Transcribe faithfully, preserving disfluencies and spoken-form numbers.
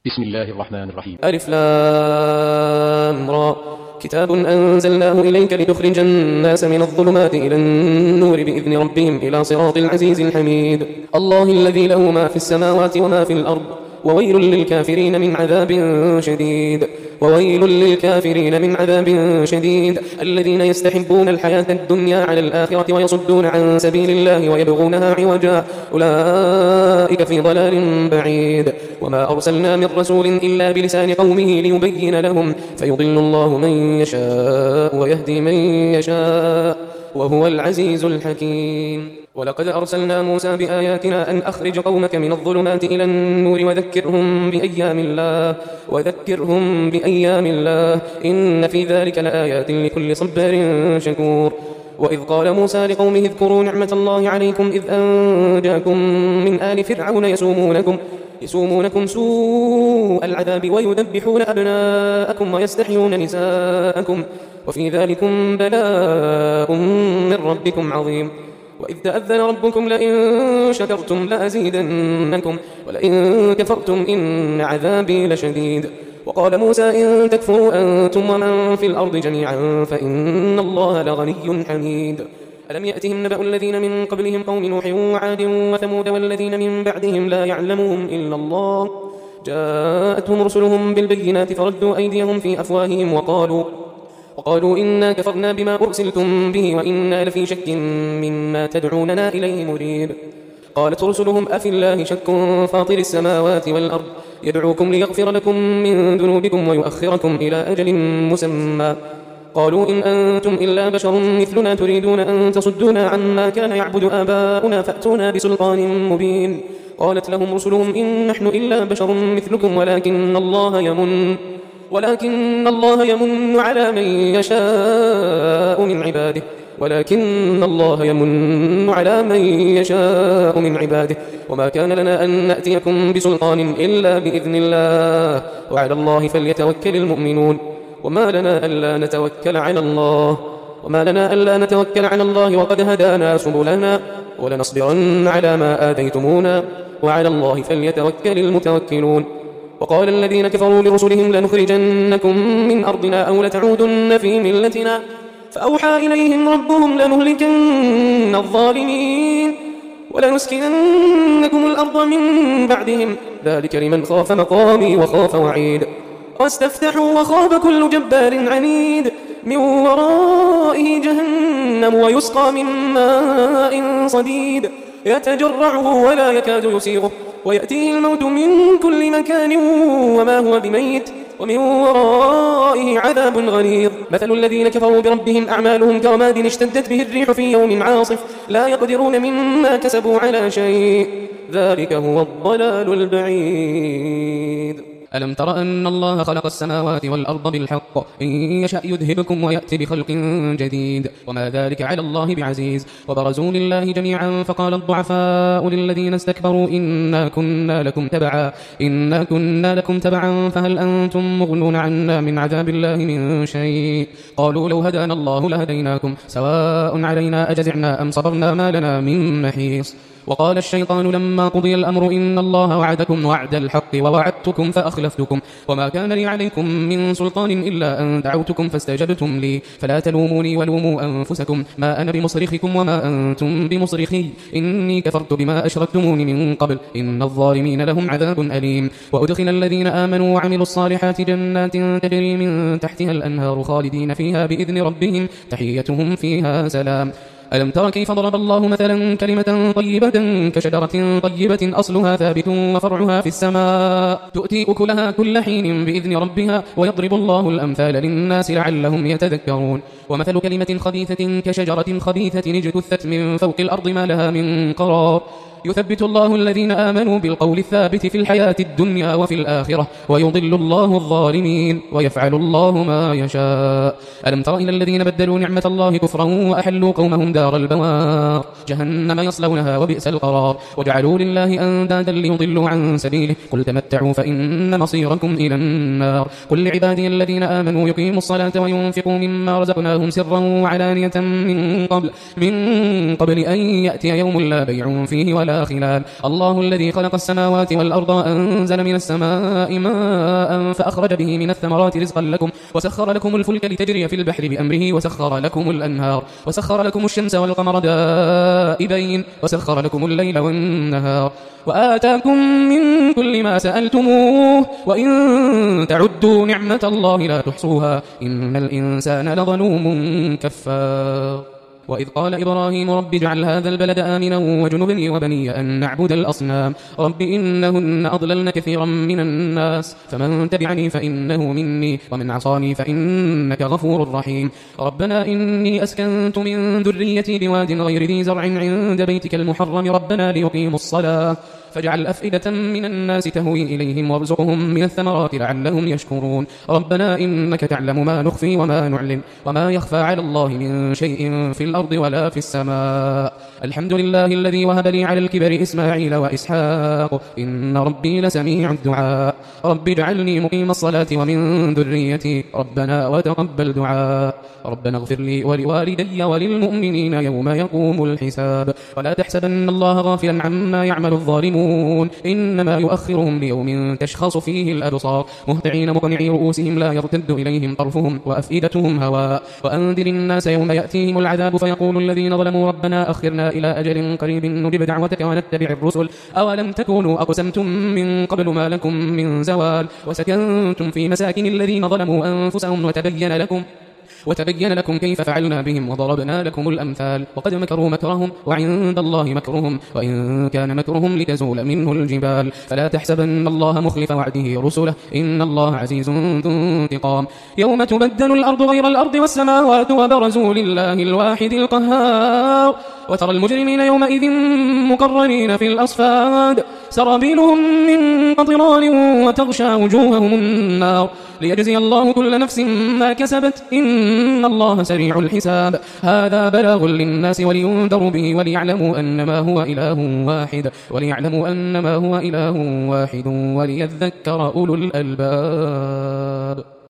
بسم الله الرحمن الرحيم. ألف لام را كتاب أنزلناه إليك لتخرج الناس من الظلمات إلى النور بإذن ربهم إلى صراط العزيز الحميد. الله الذي له ما في السماوات وما في الأرض وويل للكافرين من عذاب شديد وويل للكافرين من عذاب شديد الذين يستحبون الحياة الدنيا على الآخرة ويصدون عن سبيل الله ويبغونها عوجا أولئك في ضلال بعيد. وما أرسلنا من رسول إلا بلسان قومه ليبين لهم فيضل الله من يشاء ويهدي من يشاء وهو العزيز الحكيم. ولقد أرسلنا موسى بآياتنا أن أخرج قومك من الظلمات إلى النور وذكرهم بأيام الله وذكرهم بأيام الله إن في ذلك لآيات لكل صبار شكور. وإذ قال موسى لقومه اذكروا نعمة الله عليكم إذ أنجاكم من آل فرعون يسومونكم يسومونكم سوء العذاب ويذبحون أبناءكم ويستحيون نساءكم وفي ذلكم بلاء من ربكم عظيم. وإذ تأذن ربكم لئن شكرتم لأزيدنكم ولئن كفرتم إن عذابي لشديد. وقال موسى إن تكفروا أنتم ومن في الأرض جميعا فإن الله لغني حميد. ألم يأتهم نبأ الذين من قبلهم قوم نوح وعاد وثمود والذين من بعدهم لا يعلمهم إلا الله جاءتهم رسلهم بالبينات فردوا أيديهم في أفواههم وقالوا وقالوا إنا كفرنا بما أرسلتم به وإنا لفي شك مما تدعوننا إليه مريب. قالت رسلهم أفي الله شك فاطر السماوات والأرض يدعوكم ليغفر لكم من ذنوبكم ويؤخركم إلى أجل مسمى قالوا إن أنتم إلا بشر مثلنا تريدون أن تصدونا عما كان يعبد آباؤنا فأتونا بسلطان مبين. قالت لهم رسلهم إن نحن إلا بشر مثلكم ولكن الله يمن ولكن الله يمن على من يشاء من عباده ولكن الله يمن على من يشاء من عباده وما كان لنا أن نأتيكم بسلطان إلا بإذن الله وعلى الله فليتوكل المؤمنون. وما لنا ألا نتوكل على الله وما لنا ألا نتوكل على الله وقد هدانا سبلنا ولنصبرن على ما آذيتمونا وعلى الله فليتوكل المتوكلون. وقال الذين كفروا لرسلهم لنخرجنكم من أرضنا أو لتعودن في ملتنا فأوحى إليهم ربهم لنهلكن الظالمين ولنسكننكم الأرض من بعدهم ذلك لمن خاف مقامي وخاف وعيد. واستفتحوا وخاب كل جبار عنيد من ورائه جهنم ويسقى من ماء صديد يتجرعه ولا يكاد يسيغه ويأتيه الموت من كل مكان وما هو بميت ومن ورائه عذاب غليظ. مثل الذين كفروا بربهم أعمالهم كرماد اشتدت به الريح في يوم عاصف لا يقدرون مما كسبوا على شيء ذلك هو الضلال البعيد. ألم تر أن الله خلق السماوات والأرض بالحق إن يشأ يذهبكم ويأتي بخلق جديد وما ذلك على الله بعزيز. وبرزوا لله جميعا فقال الضعفاء للذين استكبروا إنا كنا لكم تبعا إنا كنا لكم تبعا فهل أنتم مغنون عنا من عذاب الله من شيء قالوا لو هدانا الله لهديناكم سواء علينا أجزعنا أم صبرنا ما لنا من محيص. وقال الشيطان لما قضي الأمر إن الله وعدكم وعد الحق ووعدتكم فأخلفتكم وما كان لي عليكم من سلطان إلا أن دعوتكم فاستجبتم لي فلا تلوموني ولوموا أنفسكم ما أنا بمصرخكم وما أنتم بمصرخي إني كفرت بما أشركتمون من قبل إن الظالمين لهم عذاب أليم. وأدخل الذين آمنوا وعملوا الصالحات جنات تجري من تحتها الأنهار خالدين فيها بإذن ربهم تحيتهم فيها سلام. ألم تر كيف ضرب الله مثلا كلمة طيبة كشجرة طيبة أصلها ثابت وفرعها في السماء تؤتي أكلها كل حين بإذن ربها ويضرب الله الأمثال للناس لعلهم يتذكرون. ومثل كلمة خبيثة كشجرة خبيثة اجتثت من فوق الأرض ما لها من قرار يثبت الله الذين آمنوا بالقول الثابت في الحياة الدنيا وفي الآخرة ويضل الله الظالمين ويفعل الله ما يشاء. ألم تر إلى الذين بدلوا نعمة الله كفرا وأحلوا قومهم دار البوار جهنم يصلونها وبئس القرار وجعلوا لله أندادا ليضلوا عن سبيله قل تمتعوا فإن مصيركم إلى النار. قل لعبادي الذين آمنوا يقيموا الصلاة وينفقوا مما رزقناهم سرا وعلانية من قبل من قبل أن يأتي يوم لا بيع فيه ولا ولا خلال. الله الذي خلق السماوات والأرض وأنزل من السماء ماء فأخرج به من الثمرات رزقا لكم وسخر لكم الفلك لتجري في البحر بأمره وسخر لكم الأنهار وسخر لكم الشمس والقمر دائبين وسخر لكم الليل والنهار وآتاكم من كل ما سألتموه وإن تعدوا نعمة الله لا تحصوها إن الإنسان لظلوم كفار. وإذ قال إبراهيم رب اجعل هذا البلد آمنا وجنبني وبني أن نعبد الأصنام رب إنهن أضللن كثيرا من الناس فمن تبعني فإنه مني ومن عصاني فإنك غفور رحيم. ربنا إني أسكنت من ذريتي بواد غير ذي زرع عند بيتك المحرم ربنا ليقيموا الصلاة فاجعل أفئدة من الناس تهوي إليهم وارزقهم من الثمرات لعلهم يشكرون. ربنا إنك تعلم ما نخفي وما نعلن وما يخفى على الله من شيء في الأرض ولا في السماء. الحمد لله الذي وهب لي على الكبر إسماعيل وإسحاق إن ربي لسميع الدعاء. رب اجعلني مقيم الصلاة ومن ذريتي ربنا وتقبل دعاء. ربنا اغفر لي ولوالدي وللمؤمنين يوم يقوم الحساب. ولا تحسبن الله غافلا عما يعمل الظالمون إنما يؤخرهم ليوم تشخص فيه الأبصار مهطعين مقنعي رؤوسهم لا يرتد إليهم طرفهم وأفئدتهم هواء. وأنذر الناس يوم يأتيهم العذاب فيقول الذين ظلموا ربنا أخرنا إلى أجل قريب نجب دعوتك ونتبع الرسل أولم تكونوا أقسمتم من قبل ما لكم من زوال وسكنتم في مساكن الذين ظلموا أنفسهم وتبين لكم وتبين لكم كيف فعلنا بهم وضربنا لكم الأمثال وقد مكروا مكرهم وعند الله مكرهم وإن كان مكرهم لتزول منه الجبال فلا تحسبن الله مخلف وعده رسله إن الله عزيز ذو انتقام. يوم تبدل الأرض غير الأرض والسماوات وبرزوا لله الواحد القهار وترى المجرمين يومئذ مقرنين في الأصفاد سرابيلهم من قطران وتغشى وجوههم النار ليجزي الله كل نفس ما كسبت إن الله سريع الحساب. هذا بلاغ للناس ولينذروا به وليعلموا أنما هو إله واحد وليعلموا أنما هو إله واحد وليذكر أولو الألباب.